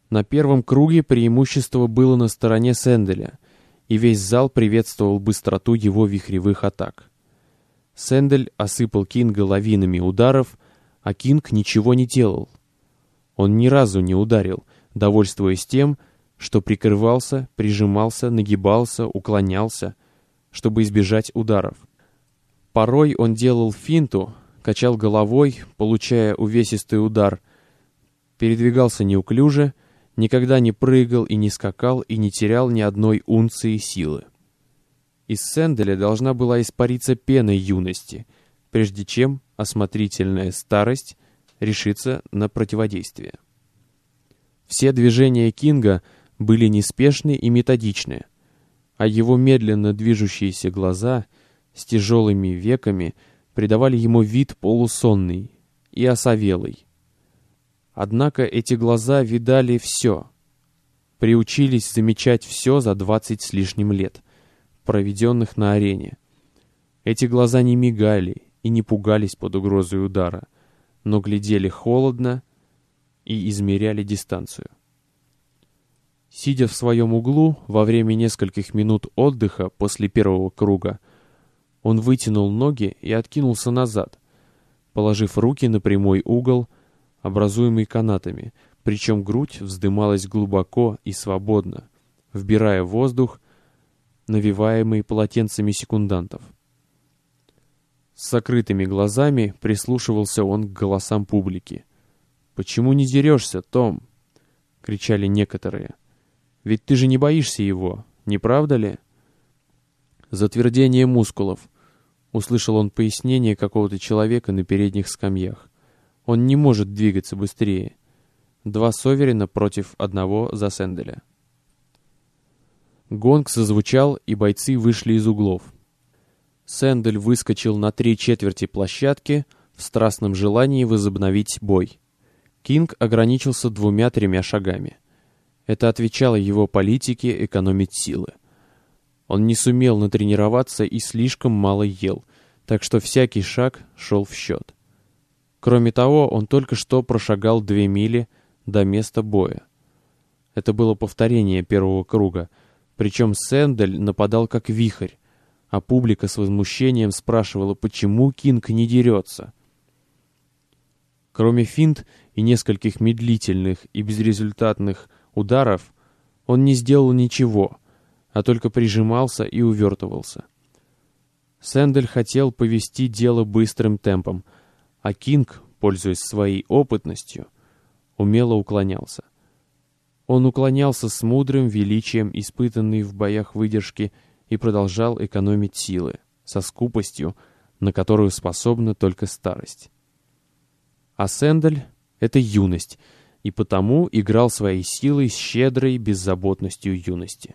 На первом круге преимущество было на стороне Сэнделя, и весь зал приветствовал быстроту его вихревых атак. Сэндель осыпал Кинга лавинами ударов, а Кинг ничего не делал. Он ни разу не ударил, довольствуясь тем, что прикрывался, прижимался, нагибался, уклонялся, чтобы избежать ударов. Порой он делал финту, качал головой, получая увесистый удар, передвигался неуклюже, никогда не прыгал и не скакал и не терял ни одной унции силы. Из Сэнделя должна была испариться пена юности, прежде чем осмотрительная старость решится на противодействие. Все движения Кинга были неспешны и методичны, а его медленно движущиеся глаза с тяжелыми веками придавали ему вид полусонный и осовелый. Однако эти глаза видали все, приучились замечать все за 20 с лишним лет, проведенных на арене. Эти глаза не мигали и не пугались под угрозой удара, но глядели холодно и измеряли дистанцию. Сидя в своем углу во время нескольких минут отдыха после первого круга, он вытянул ноги и откинулся назад, положив руки на прямой угол, образуемый канатами, причем грудь вздымалась глубоко и свободно, вбирая воздух, навеваемый полотенцами секундантов. С закрытыми глазами прислушивался он к голосам публики. «Почему не дерешься, Том?» — кричали некоторые. «Ведь ты же не боишься его, не правда ли?» «Затвердение мускулов», — услышал он пояснение какого-то человека на передних скамьях. «Он не может двигаться быстрее». 2 Соверена против 1 за Сэнделя. Гонг зазвучал, и бойцы вышли из углов. Сэндель выскочил на 3/4 площадки в страстном желании возобновить бой. Кинг ограничился 2-3 шагами. Это отвечало его политике экономить силы. Он не сумел натренироваться и слишком мало ел, так что всякий шаг шел в счет. Кроме того, он только что прошагал 2 мили до места боя. Это было повторение первого круга, причем Сэндель нападал как вихрь, а публика с возмущением спрашивала, почему Кинг не дерется. Кроме финт и нескольких медлительных и безрезультатных ударов, он не сделал ничего, а только прижимался и увертывался. Сэндель хотел повести дело быстрым темпом, а Кинг, пользуясь своей опытностью, умело уклонялся. Он уклонялся с мудрым величием, испытанной в боях выдержки, и продолжал экономить силы, со скупостью, на которую способна только старость. А Сэндель — это юность, и потому играл своей силой с щедрой беззаботностью юности.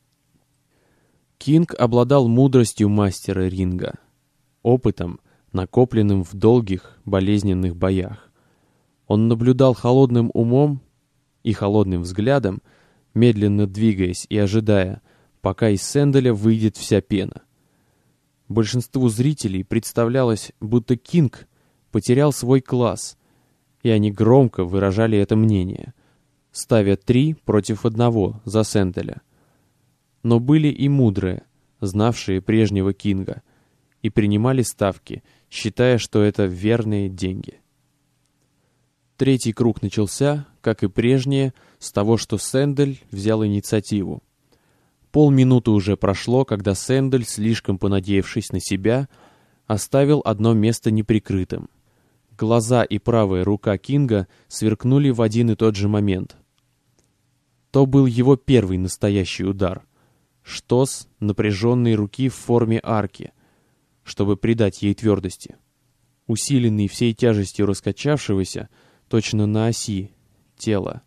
Кинг обладал мудростью мастера ринга, опытом, накопленным в долгих, болезненных боях. Он наблюдал холодным умом и холодным взглядом, медленно двигаясь и ожидая, пока из Сэнделя выйдет вся пена. Большинству зрителей представлялось, будто Кинг потерял свой класс, и они громко выражали это мнение, ставя 3 против 1 за Сэнделя. Но были и мудрые, знавшие прежнего Кинга, и принимали ставки, считая, что это верные деньги. 3-й круг начался, как и прежние, с того, что Сэндель взял инициативу. Полминуты уже прошло, когда Сэндель, слишком понадеявшись на себя, оставил одно место неприкрытым. Глаза и правая рука Кинга сверкнули в один и тот же момент. То был его первый настоящий удар. Штос напряженной руки в форме арки, чтобы придать ей твердости. Усиленный всей тяжестью раскачавшегося, точно на оси, тела.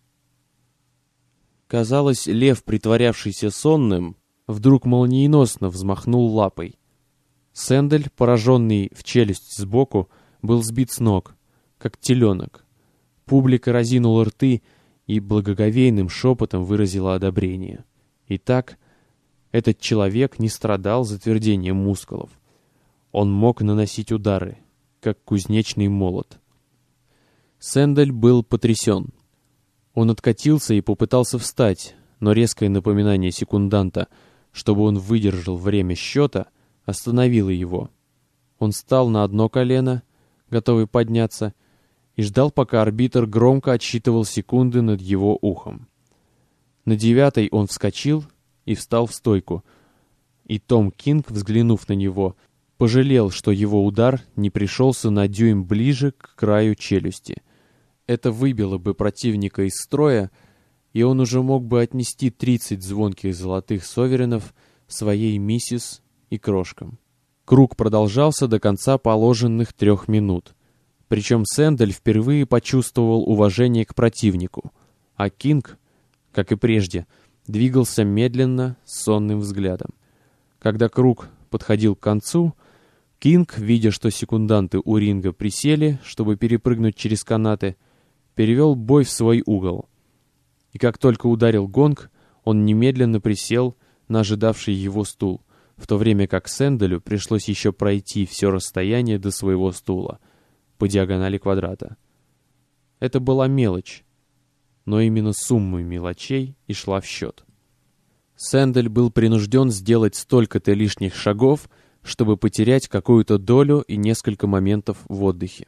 Казалось, лев, притворявшийся сонным, вдруг молниеносно взмахнул лапой. Сэндель, пораженный в челюсть сбоку, был сбит с ног, как теленок. Публика разинула рты и благоговейным шепотом выразила одобрение. Итак, этот человек не страдал затвердением мускулов. Он мог наносить удары, как кузнечный молот. Сэндель был потрясен. Он откатился и попытался встать, но резкое напоминание секунданта, чтобы он выдержал время счета, остановило его. Он встал на одно колено, готовый подняться, и ждал, пока арбитр громко отсчитывал секунды над его ухом. На 9-й он вскочил и встал в стойку, и Том Кинг, взглянув на него, пожалел, что его удар не пришелся на дюйм ближе к краю челюсти. Это выбило бы противника из строя, и он уже мог бы отнести 30 звонких золотых соверенов своей миссис и крошкам. Круг продолжался до конца положенных 3 минут. Причем Сэндель впервые почувствовал уважение к противнику, а Кинг, как и прежде, двигался медленно, с сонным взглядом. Когда круг подходил к концу, Кинг, видя, что секунданты у ринга присели, чтобы перепрыгнуть через канаты, перевел бой в свой угол. И как только ударил гонг, он немедленно присел на ожидавший его стул, в то время как Сэнделю пришлось еще пройти все расстояние до своего стула по диагонали квадрата. Это была мелочь, но именно сумма мелочей и шла в счет. Сэндель был принужден сделать столько-то лишних шагов, чтобы потерять какую-то долю и несколько моментов в отдыхе.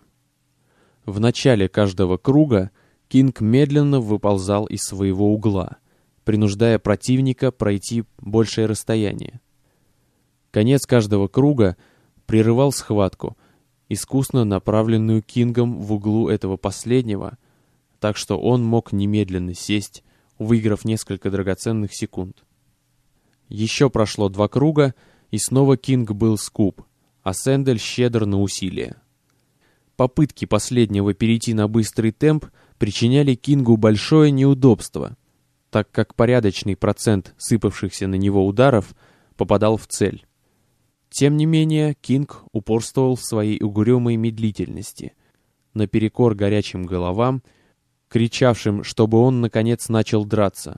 В начале каждого круга Кинг медленно выползал из своего угла, принуждая противника пройти большее расстояние. Конец каждого круга прерывал схватку, искусно направленную Кингом в углу этого последнего, так что он мог немедленно сесть, выиграв несколько драгоценных секунд. Еще прошло 2 круга, и снова Кинг был скуп, а Сэндель щедр на усилия. Попытки последнего перейти на быстрый темп причиняли Кингу большое неудобство, так как порядочный процент сыпавшихся на него ударов попадал в цель. Тем не менее, Кинг упорствовал в своей угрюмой медлительности, наперекор горячим головам, кричавшим, чтобы он, наконец, начал драться.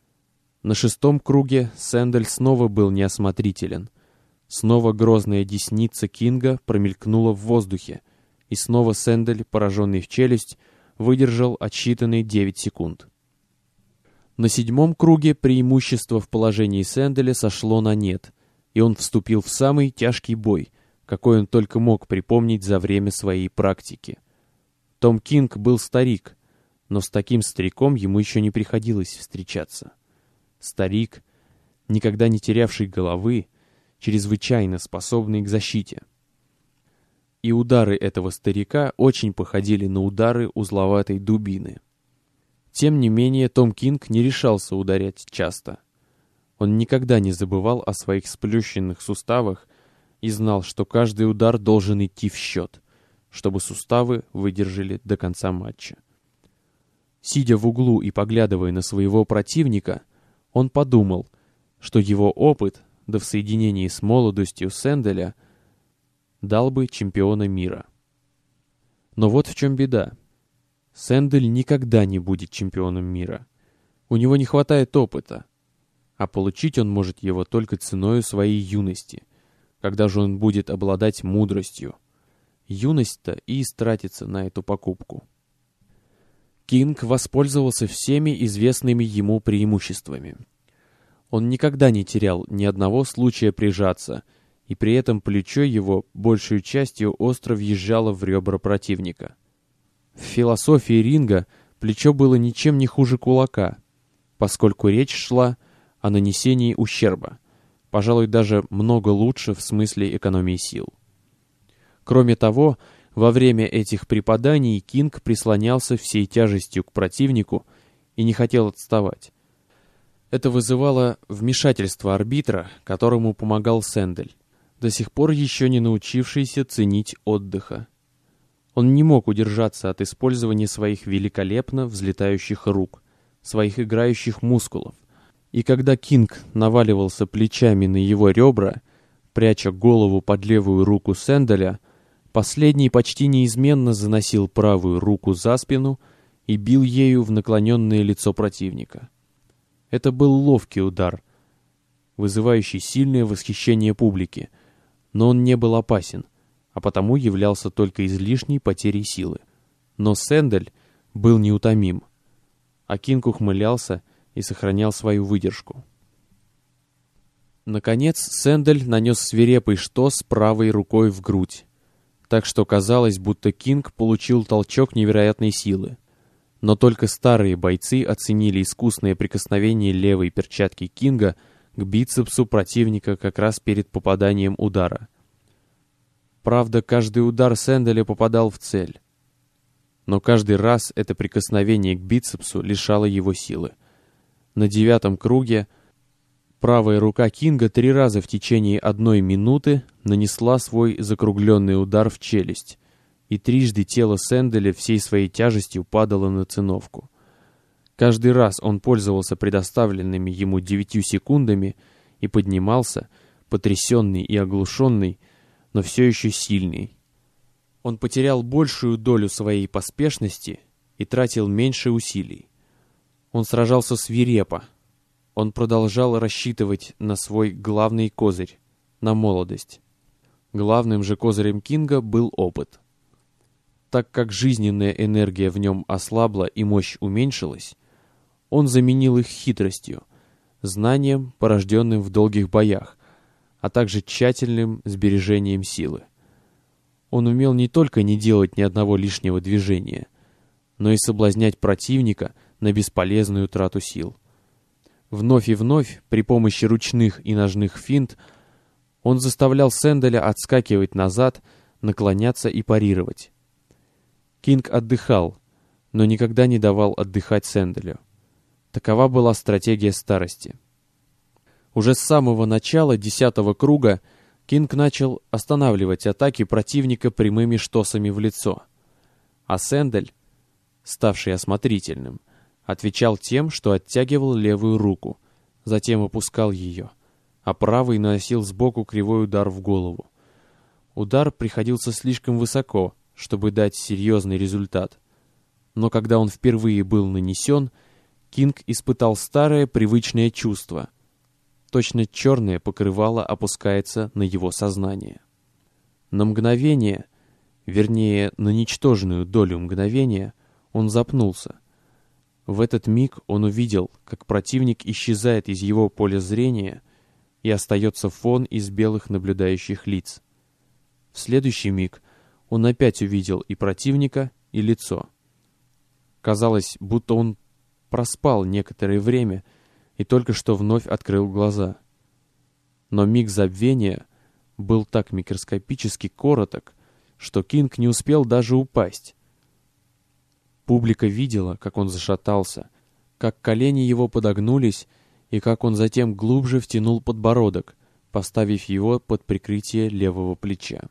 На 6-м круге Сэндель снова был неосмотрителен. Снова грозная десница Кинга промелькнула в воздухе, и снова Сэндель, пораженный в челюсть, выдержал отсчитанные 9 секунд. На 7-м круге преимущество в положении Сэнделя сошло на нет, и он вступил в самый тяжкий бой, какой он только мог припомнить за время своей практики. Том Кинг был старик, но с таким стариком ему еще не приходилось встречаться. Старик, никогда не терявший головы, чрезвычайно способный к защите. И удары этого старика очень походили на удары узловатой дубины. Тем не менее, Том Кинг не решался ударять часто. Он никогда не забывал о своих сплющенных суставах и знал, что каждый удар должен идти в счет, чтобы суставы выдержали до конца матча. Сидя в углу и поглядывая на своего противника, он подумал, что его опыт, да в соединении с молодостью Сэнделя, дал бы чемпиона мира. Но вот в чем беда. Сэндель никогда не будет чемпионом мира. У него не хватает опыта, а получить он может его только ценою своей юности, когда же он будет обладать мудростью. Юность-то и истратится на эту покупку. Кинг воспользовался всеми известными ему преимуществами. Он никогда не терял ни одного случая прижаться, и при этом плечо его большей частью остро въезжало в ребра противника. В философии ринга плечо было ничем не хуже кулака, поскольку речь шла о нанесении ущерба, пожалуй, даже много лучше в смысле экономии сил. Кроме того, во время этих преподаний Кинг прислонялся всей тяжестью к противнику и не хотел отставать. Это вызывало вмешательство арбитра, которому помогал Сэндель, до сих пор еще не научившийся ценить отдыха. Он не мог удержаться от использования своих великолепно взлетающих рук, своих играющих мускулов, и когда Кинг наваливался плечами на его ребра, пряча голову под левую руку Сэнделя, последний почти неизменно заносил правую руку за спину и бил ею в наклоненное лицо противника. Это был ловкий удар, вызывающий сильное восхищение публики, но он не был опасен, а потому являлся только излишней потерей силы. Но Сэндель был неутомим. а Кинг ухмылялся и сохранял свою выдержку. Наконец Сэндель нанес свирепый штос правой рукой в грудь, так что казалось, будто Кинг получил толчок невероятной силы. Но только старые бойцы оценили искусное прикосновение левой перчатки Кинга к бицепсу противника как раз перед попаданием удара. Правда, каждый удар Сэнделя попадал в цель. Но каждый раз это прикосновение к бицепсу лишало его силы. На 9-м круге правая рука Кинга 3 раза в течение 1 минуты нанесла свой закругленный удар в челюсть, и трижды тело Сэнделя всей своей тяжестью падало на циновку. Каждый раз он пользовался предоставленными ему 9 секундами и поднимался, потрясенный и оглушенный, но все еще сильный. Он потерял большую долю своей поспешности и тратил меньше усилий. Он сражался свирепо. Он продолжал рассчитывать на свой главный козырь, на молодость. Главным же козырем Кинга был опыт. Так как жизненная энергия в нем ослабла и мощь уменьшилась, он заменил их хитростью, знанием, порожденным в долгих боях, а также тщательным сбережением силы. Он умел не только не делать ни одного лишнего движения, но и соблазнять противника на бесполезную трату сил. Вновь и вновь, при помощи ручных и ножных финт, он заставлял Сэнделя отскакивать назад, наклоняться и парировать. Кинг отдыхал, но никогда не давал отдыхать Сэнделю. Такова была стратегия старости. Уже с самого начала 10-го круга Кинг начал останавливать атаки противника прямыми штосами в лицо, а Сэндель, ставший осмотрительным, отвечал тем, что оттягивал левую руку, затем опускал ее, а правый наносил сбоку кривой удар в голову. Удар приходился слишком высоко, чтобы дать серьезный результат. Но когда он впервые был нанесен, Кинг испытал старое привычное чувство. Точно черное покрывало опускается на его сознание. На мгновение, вернее, на ничтожную долю мгновения, он запнулся. В этот миг он увидел, как противник исчезает из его поля зрения, и остается фон из белых наблюдающих лиц. В следующий миг он опять увидел и противника, и лицо. Казалось, будто он проспал некоторое время и только что вновь открыл глаза. Но миг забвения был так микроскопически короток, что Кинг не успел даже упасть. Публика видела, как он зашатался, как колени его подогнулись и как он затем глубже втянул подбородок, поставив его под прикрытие левого плеча.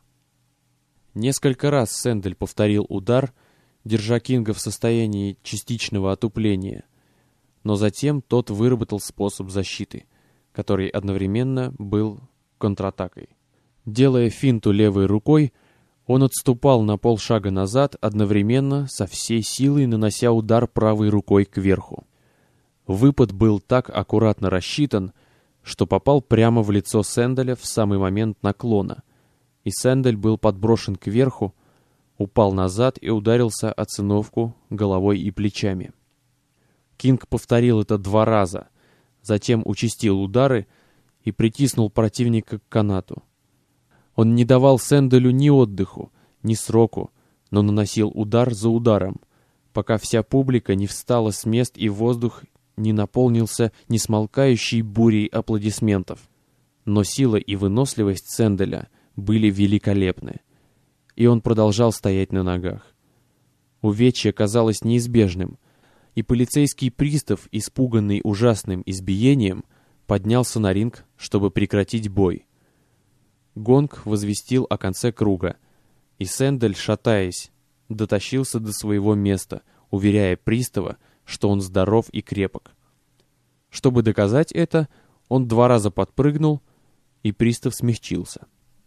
Несколько раз Сэндель повторил удар, держа Кинга в состоянии частичного отупления, но затем тот выработал способ защиты, который одновременно был контратакой. Делая финту левой рукой, он отступал на полшага назад, одновременно со всей силой нанося удар правой рукой кверху. Выпад был так аккуратно рассчитан, что попал прямо в лицо Сэнделя в самый момент наклона, и Сэндель был подброшен кверху, упал назад и ударился о циновку головой и плечами. Кинг повторил это 2 раза, затем участил удары и притиснул противника к канату. Он не давал Сэнделю ни отдыху, ни сроку, но наносил удар за ударом, пока вся публика не встала с мест и воздух не наполнился несмолкающей бурей аплодисментов. Но сила и выносливость Сэнделя были великолепны, и он продолжал стоять на ногах. Увечье казалось неизбежным, и полицейский пристав, испуганный ужасным избиением, поднялся на ринг, чтобы прекратить бой. Гонг возвестил о конце круга, и Сэндель, шатаясь, дотащился до своего места, уверяя пристава, что он здоров и крепок. Чтобы доказать это, он 2 раза подпрыгнул, и пристав смягчился.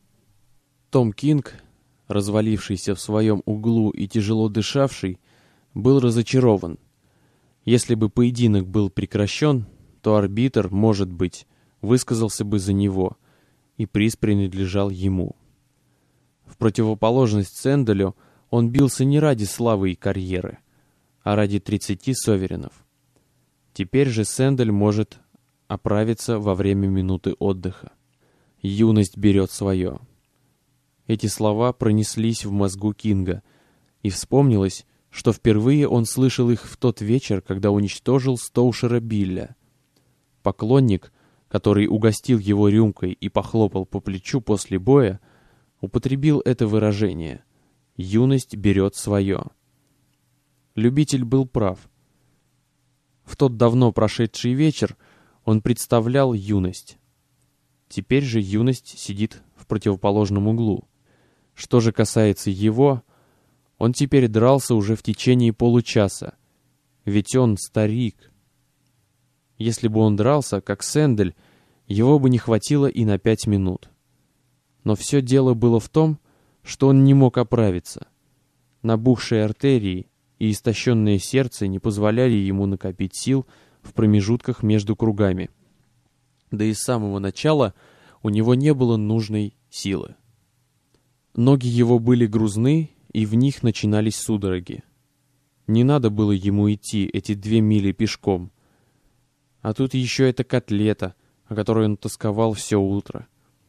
Том Кинг, развалившийся в своем углу и тяжело дышавший, был разочарован. Если бы поединок был прекращен, то арбитр, может быть, высказался бы за него, и приз принадлежал ему. В противоположность Сэнделю он бился не ради славы и карьеры, а ради 30 соверенов. Теперь же Сэндель может оправиться во время минуты отдыха. Юность берет свое. Эти слова пронеслись в мозгу Кинга, и вспомнилось, что впервые он слышал их в тот вечер, когда уничтожил Стоушера Билля. Поклонник, который угостил его рюмкой и похлопал по плечу после боя, употребил это выражение «юность берет свое». Любитель был прав. В тот давно прошедший вечер он представлял юность. Теперь же юность сидит в противоположном углу. Что же касается его, он теперь дрался уже в течение получаса, ведь он старик. Если бы он дрался, как Сэндель, его бы не хватило и на 5 минут. Но все дело было в том, что он не мог оправиться. Набухшие артерии и истощенное сердце не позволяли ему накопить сил в промежутках между кругами. Да и с самого начала у него не было нужной силы. Ноги его были грузны, и в них начинались судороги. Не надо было ему идти эти 2 мили пешком. А тут еще эта котлета, о которой он тосковал все утро.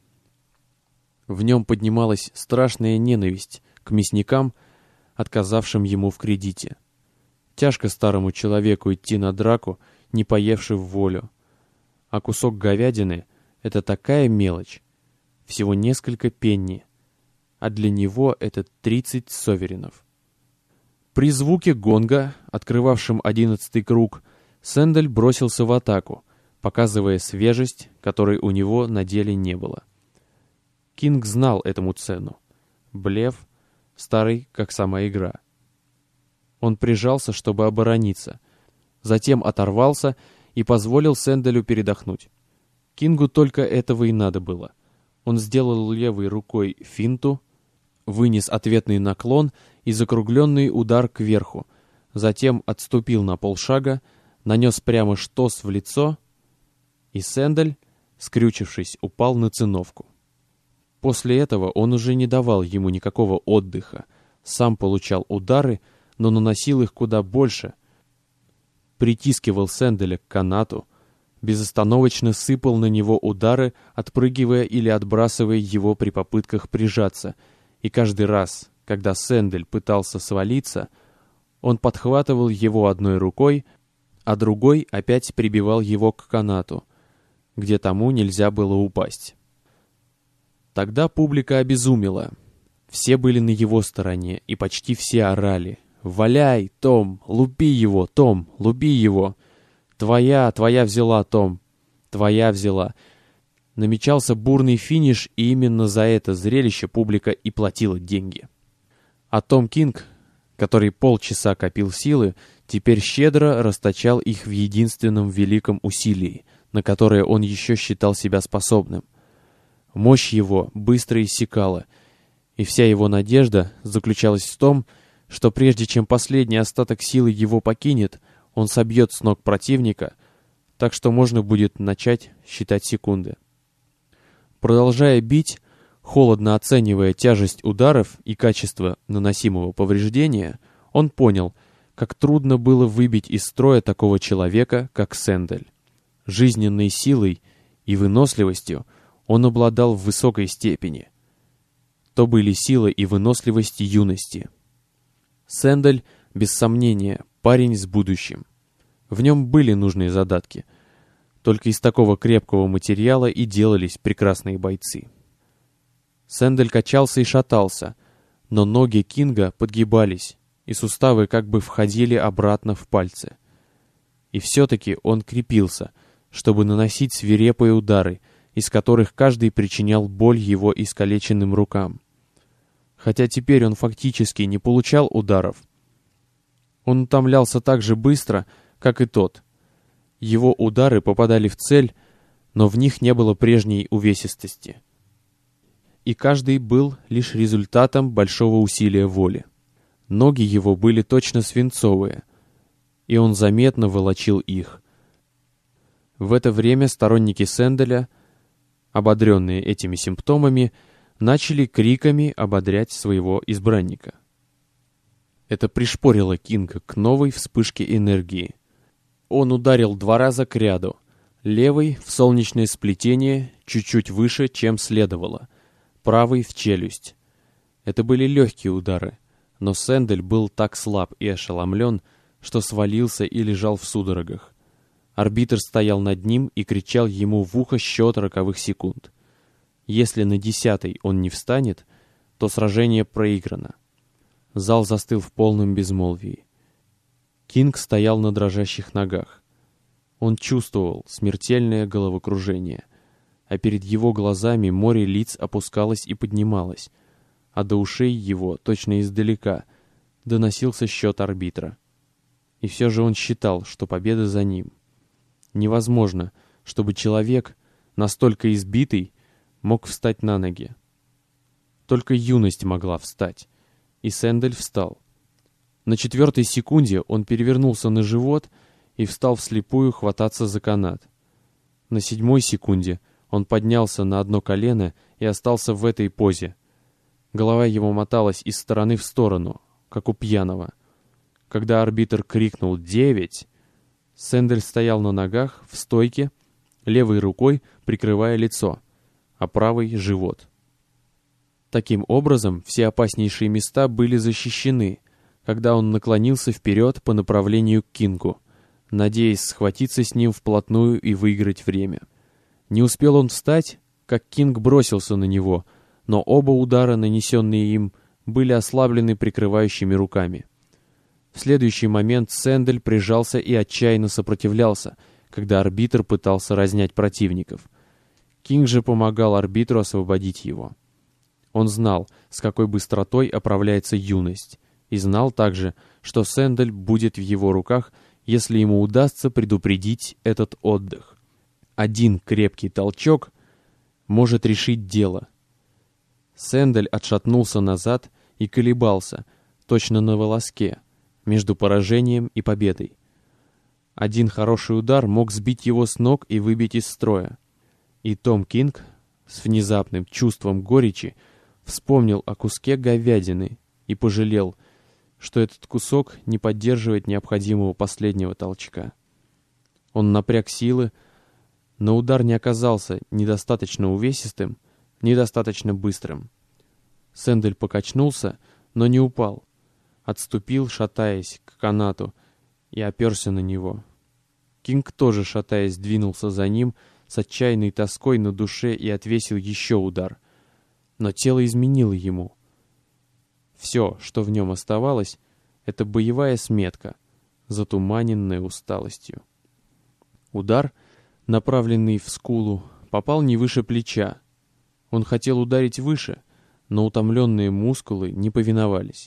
В нем поднималась страшная ненависть к мясникам, отказавшим ему в кредите. Тяжко старому человеку идти на драку, не поевши в волю. А кусок говядины — это такая мелочь, всего несколько пенни, а для него это 30 соверенов. При звуке гонга, открывавшем 11-й круг, Сэндель бросился в атаку, показывая свежесть, которой у него на деле не было. Кинг знал этому цену. Блеф, старый, как сама игра. Он прижался, чтобы оборониться, затем оторвался и позволил Сэнделю передохнуть. Кингу только этого и надо было. Он сделал левой рукой финту, вынес ответный наклон и закругленный удар кверху, затем отступил на полшага, нанес прямо штос в лицо, и Сэндель, скрючившись, упал на циновку. После этого он уже не давал ему никакого отдыха, сам получал удары, но наносил их куда больше, притискивал Сэнделя к канату, безостановочно сыпал на него удары, отпрыгивая или отбрасывая его при попытках прижаться, и каждый раз, когда Сэндель пытался свалиться, он подхватывал его одной рукой, а другой опять прибивал его к канату, где тому нельзя было упасть. Тогда публика обезумела. Все были на его стороне, и почти все орали: «Валяй, Том! Лупи его, Том! Лупи его! Твоя взяла, Том! Твоя взяла!» Намечался бурный финиш, и именно за это зрелище публика и платила деньги. А Том Кинг, который полчаса копил силы, теперь щедро расточал их в единственном великом усилии, на которое он еще считал себя способным. Мощь его быстро иссякала, и вся его надежда заключалась в том, что прежде чем последний остаток силы его покинет, он собьет с ног противника, так что можно будет начать считать секунды. Продолжая бить, холодно оценивая тяжесть ударов и качество наносимого повреждения, он понял, как трудно было выбить из строя такого человека, как Сэндель. Жизненной силой и выносливостью он обладал в высокой степени. То были сила и выносливость юности. Сэндель, без сомнения, парень с будущим. В нем были нужные задатки. Только из такого крепкого материала и делались прекрасные бойцы. Сэндель качался и шатался, но ноги Кинга подгибались, и суставы как бы входили обратно в пальцы. И все-таки он крепился, чтобы наносить свирепые удары, из которых каждый причинял боль его искалеченным рукам. Хотя теперь он фактически не получал ударов, он утомлялся так же быстро, как и тот. Его удары попадали в цель, но в них не было прежней увесистости. И каждый был лишь результатом большого усилия воли. Ноги его были точно свинцовые, и он заметно волочил их. В это время сторонники Сэнделя, ободренные этими симптомами, начали криками ободрять своего избранника. Это пришпорило Кинга к новой вспышке энергии. Он ударил 2 раза кряду. Левый в солнечное сплетение, чуть-чуть выше, чем следовало. Правый в челюсть. Это были легкие удары, но Сэндель был так слаб и ошеломлен, что свалился и лежал в судорогах. Арбитр стоял над ним и кричал ему в ухо счет роковых секунд. Если на 10-й он не встанет, то сражение проиграно. Зал застыл в полном безмолвии. Кинг стоял на дрожащих ногах. Он чувствовал смертельное головокружение, а перед его глазами море лиц опускалось и поднималось, а до ушей его, точно издалека, доносился счет арбитра. И все же он считал, что победа за ним. Невозможно, чтобы человек, настолько избитый, мог встать на ноги. Только юность могла встать, и Сэндель встал. На 4-й секунде он перевернулся на живот и встал вслепую хвататься за канат. На 7-й секунде он поднялся на одно колено и остался в этой позе. Голова его моталась из стороны в сторону, как у пьяного. Когда арбитр крикнул «9», Сэндель стоял на ногах, в стойке, левой рукой прикрывая лицо, а правой — живот. Таким образом, все опаснейшие места были защищены, когда он наклонился вперед по направлению к Кингу, надеясь схватиться с ним вплотную и выиграть время. Не успел он встать, как Кинг бросился на него, но оба удара, нанесенные им, были ослаблены прикрывающими руками. В следующий момент Сэндель прижался и отчаянно сопротивлялся, когда арбитр пытался разнять противников. Кинг же помогал арбитру освободить его. Он знал, с какой быстротой оправляется юность, и знал также, что Сэндель будет в его руках, если ему удастся предупредить этот отдых. Один крепкий толчок может решить дело. Сэндель отшатнулся назад и колебался, точно на волоске, между поражением и победой. Один хороший удар мог сбить его с ног и выбить из строя. И Том Кинг с внезапным чувством горечи вспомнил о куске говядины и пожалел, что этот кусок не поддерживает необходимого последнего толчка. Он напряг силы, но удар не оказался недостаточно увесистым, недостаточно быстрым. Сэндель покачнулся, но не упал. Отступил, шатаясь, к канату и оперся на него. Кинг тоже, шатаясь, двинулся за ним с отчаянной тоской на душе и отвесил еще удар. Но тело изменило ему. Все, что в нем оставалось, это боевая сметка, затуманенная усталостью. Удар, направленный в скулу, попал не выше плеча. Он хотел ударить выше, но утомленные мускулы не повиновались.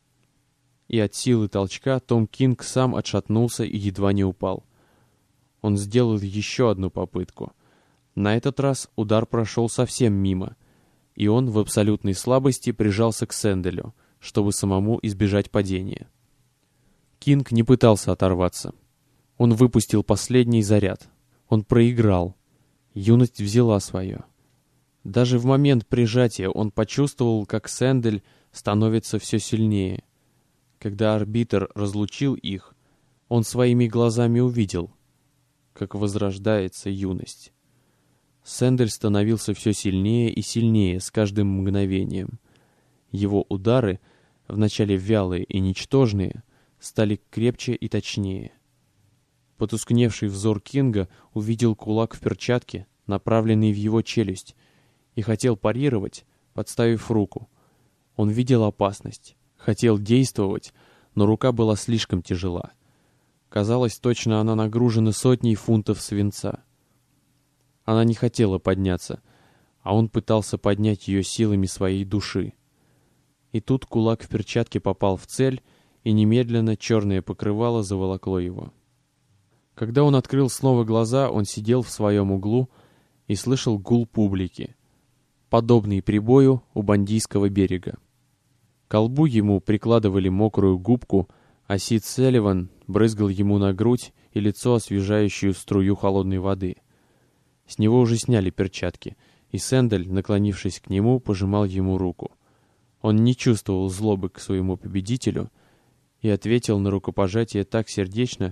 И от силы толчка Том Кинг сам отшатнулся и едва не упал. Он сделал еще одну попытку. На этот раз удар прошел совсем мимо, и он в абсолютной слабости прижался к Сэнделю, чтобы самому избежать падения. Кинг не пытался оторваться. Он выпустил последний заряд. Он проиграл. Юность взяла свое. Даже в момент прижатия он почувствовал, как Сэндель становится все сильнее. Когда арбитр разлучил их, он своими глазами увидел, как возрождается юность. Сэндель становился все сильнее и сильнее с каждым мгновением. Его удары, вначале вялые и ничтожные, стали крепче и точнее. Потускневший взор Кинга увидел кулак в перчатке, направленный в его челюсть, и хотел парировать, подставив руку. Он видел опасность, хотел действовать, но рука была слишком тяжела. Казалось, точно она нагружена сотней фунтов свинца. Она не хотела подняться, а он пытался поднять ее силами своей души. И тут кулак в перчатке попал в цель, и немедленно черное покрывало заволокло его. Когда он открыл снова глаза, он сидел в своем углу и слышал гул публики, подобный прибою у Бандийского берега. К колбу ему прикладывали мокрую губку, а Сид Салливан брызгал ему на грудь и лицо освежающую струю холодной воды. С него уже сняли перчатки, и Сэндель, наклонившись к нему, пожимал ему руку. Он не чувствовал злобы к своему победителю и ответил на рукопожатие так сердечно,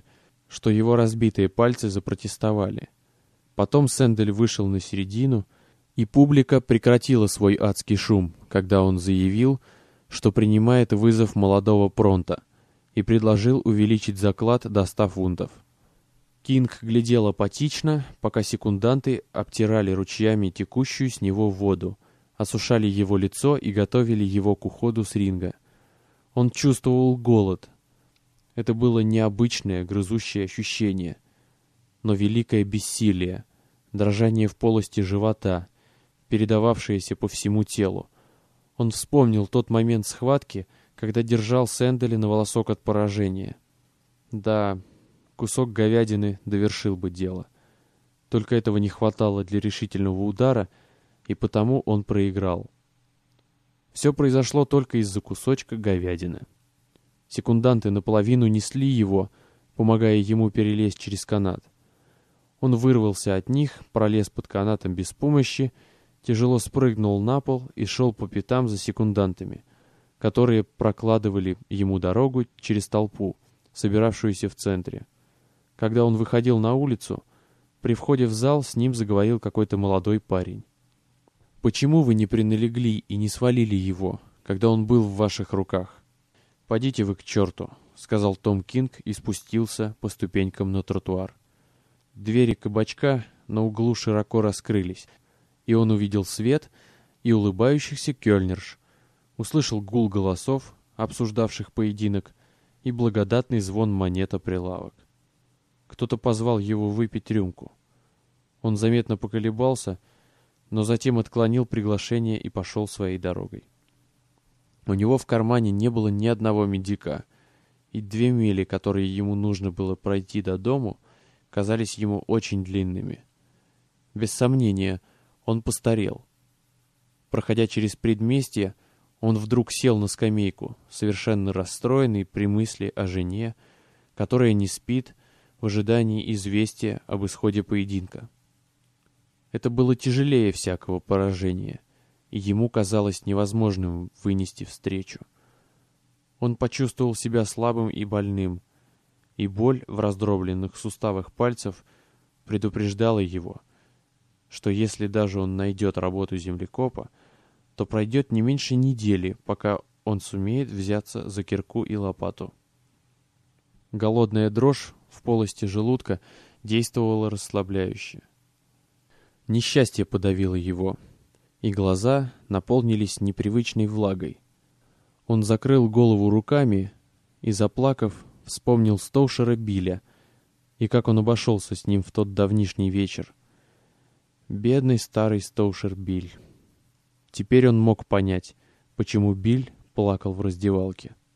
что его разбитые пальцы запротестовали. Потом Сэндель вышел на середину, и публика прекратила свой адский шум, когда он заявил, что принимает вызов молодого Пронто, и предложил увеличить заклад до 100 фунтов. Кинг глядел апатично, пока секунданты обтирали ручьями текущую с него воду, осушали его лицо и готовили его к уходу с ринга. Он чувствовал голод. Это было необычное грызущее ощущение, но великое бессилие, дрожание в полости живота, передававшееся по всему телу. Он вспомнил тот момент схватки, когда держал Сэнделя на волосок от поражения. Да, кусок говядины довершил бы дело. Только этого не хватало для решительного удара, и потому он проиграл. Все произошло только из-за кусочка говядины. Секунданты наполовину несли его, помогая ему перелезть через канат. Он вырвался от них, пролез под канатом без помощи, тяжело спрыгнул на пол и шел по пятам за секундантами, которые прокладывали ему дорогу через толпу, собиравшуюся в центре. Когда он выходил на улицу, при входе в зал с ним заговорил какой-то молодой парень. «Почему вы не приналегли и не свалили его, когда он был в ваших руках?» «Подите вы к черту», — сказал Том Кинг и спустился по ступенькам на тротуар. Двери кабачка на углу широко раскрылись, и он увидел свет и улыбающихся кёльнерш, услышал гул голосов, обсуждавших поединок, и благодатный звон монет о прилавок. Кто-то позвал его выпить рюмку. Он заметно поколебался, но затем отклонил приглашение и пошел своей дорогой. У него в кармане не было ни одного медика, и 2 мили, которые ему нужно было пройти до дому, казались ему очень длинными. Без сомнения, он постарел. Проходя через предместье, он вдруг сел на скамейку, совершенно расстроенный при мысли о жене, которая не спит в ожидании известия об исходе поединка. Это было тяжелее всякого поражения, и ему казалось невозможным вынести встречу. Он почувствовал себя слабым и больным, и боль в раздробленных суставах пальцев предупреждала его, что если даже он найдет работу землекопа, то пройдет не меньше недели, пока он сумеет взяться за кирку и лопату. Голодная дрожь в полости желудка действовала расслабляюще. Несчастье подавило его, и глаза наполнились непривычной влагой. Он закрыл голову руками и, заплакав, вспомнил Стоушера Билля и как он обошелся с ним в тот давнишний вечер. Бедный старый Стоушер Биль. Теперь он мог понять, почему Биль плакал в раздевалке.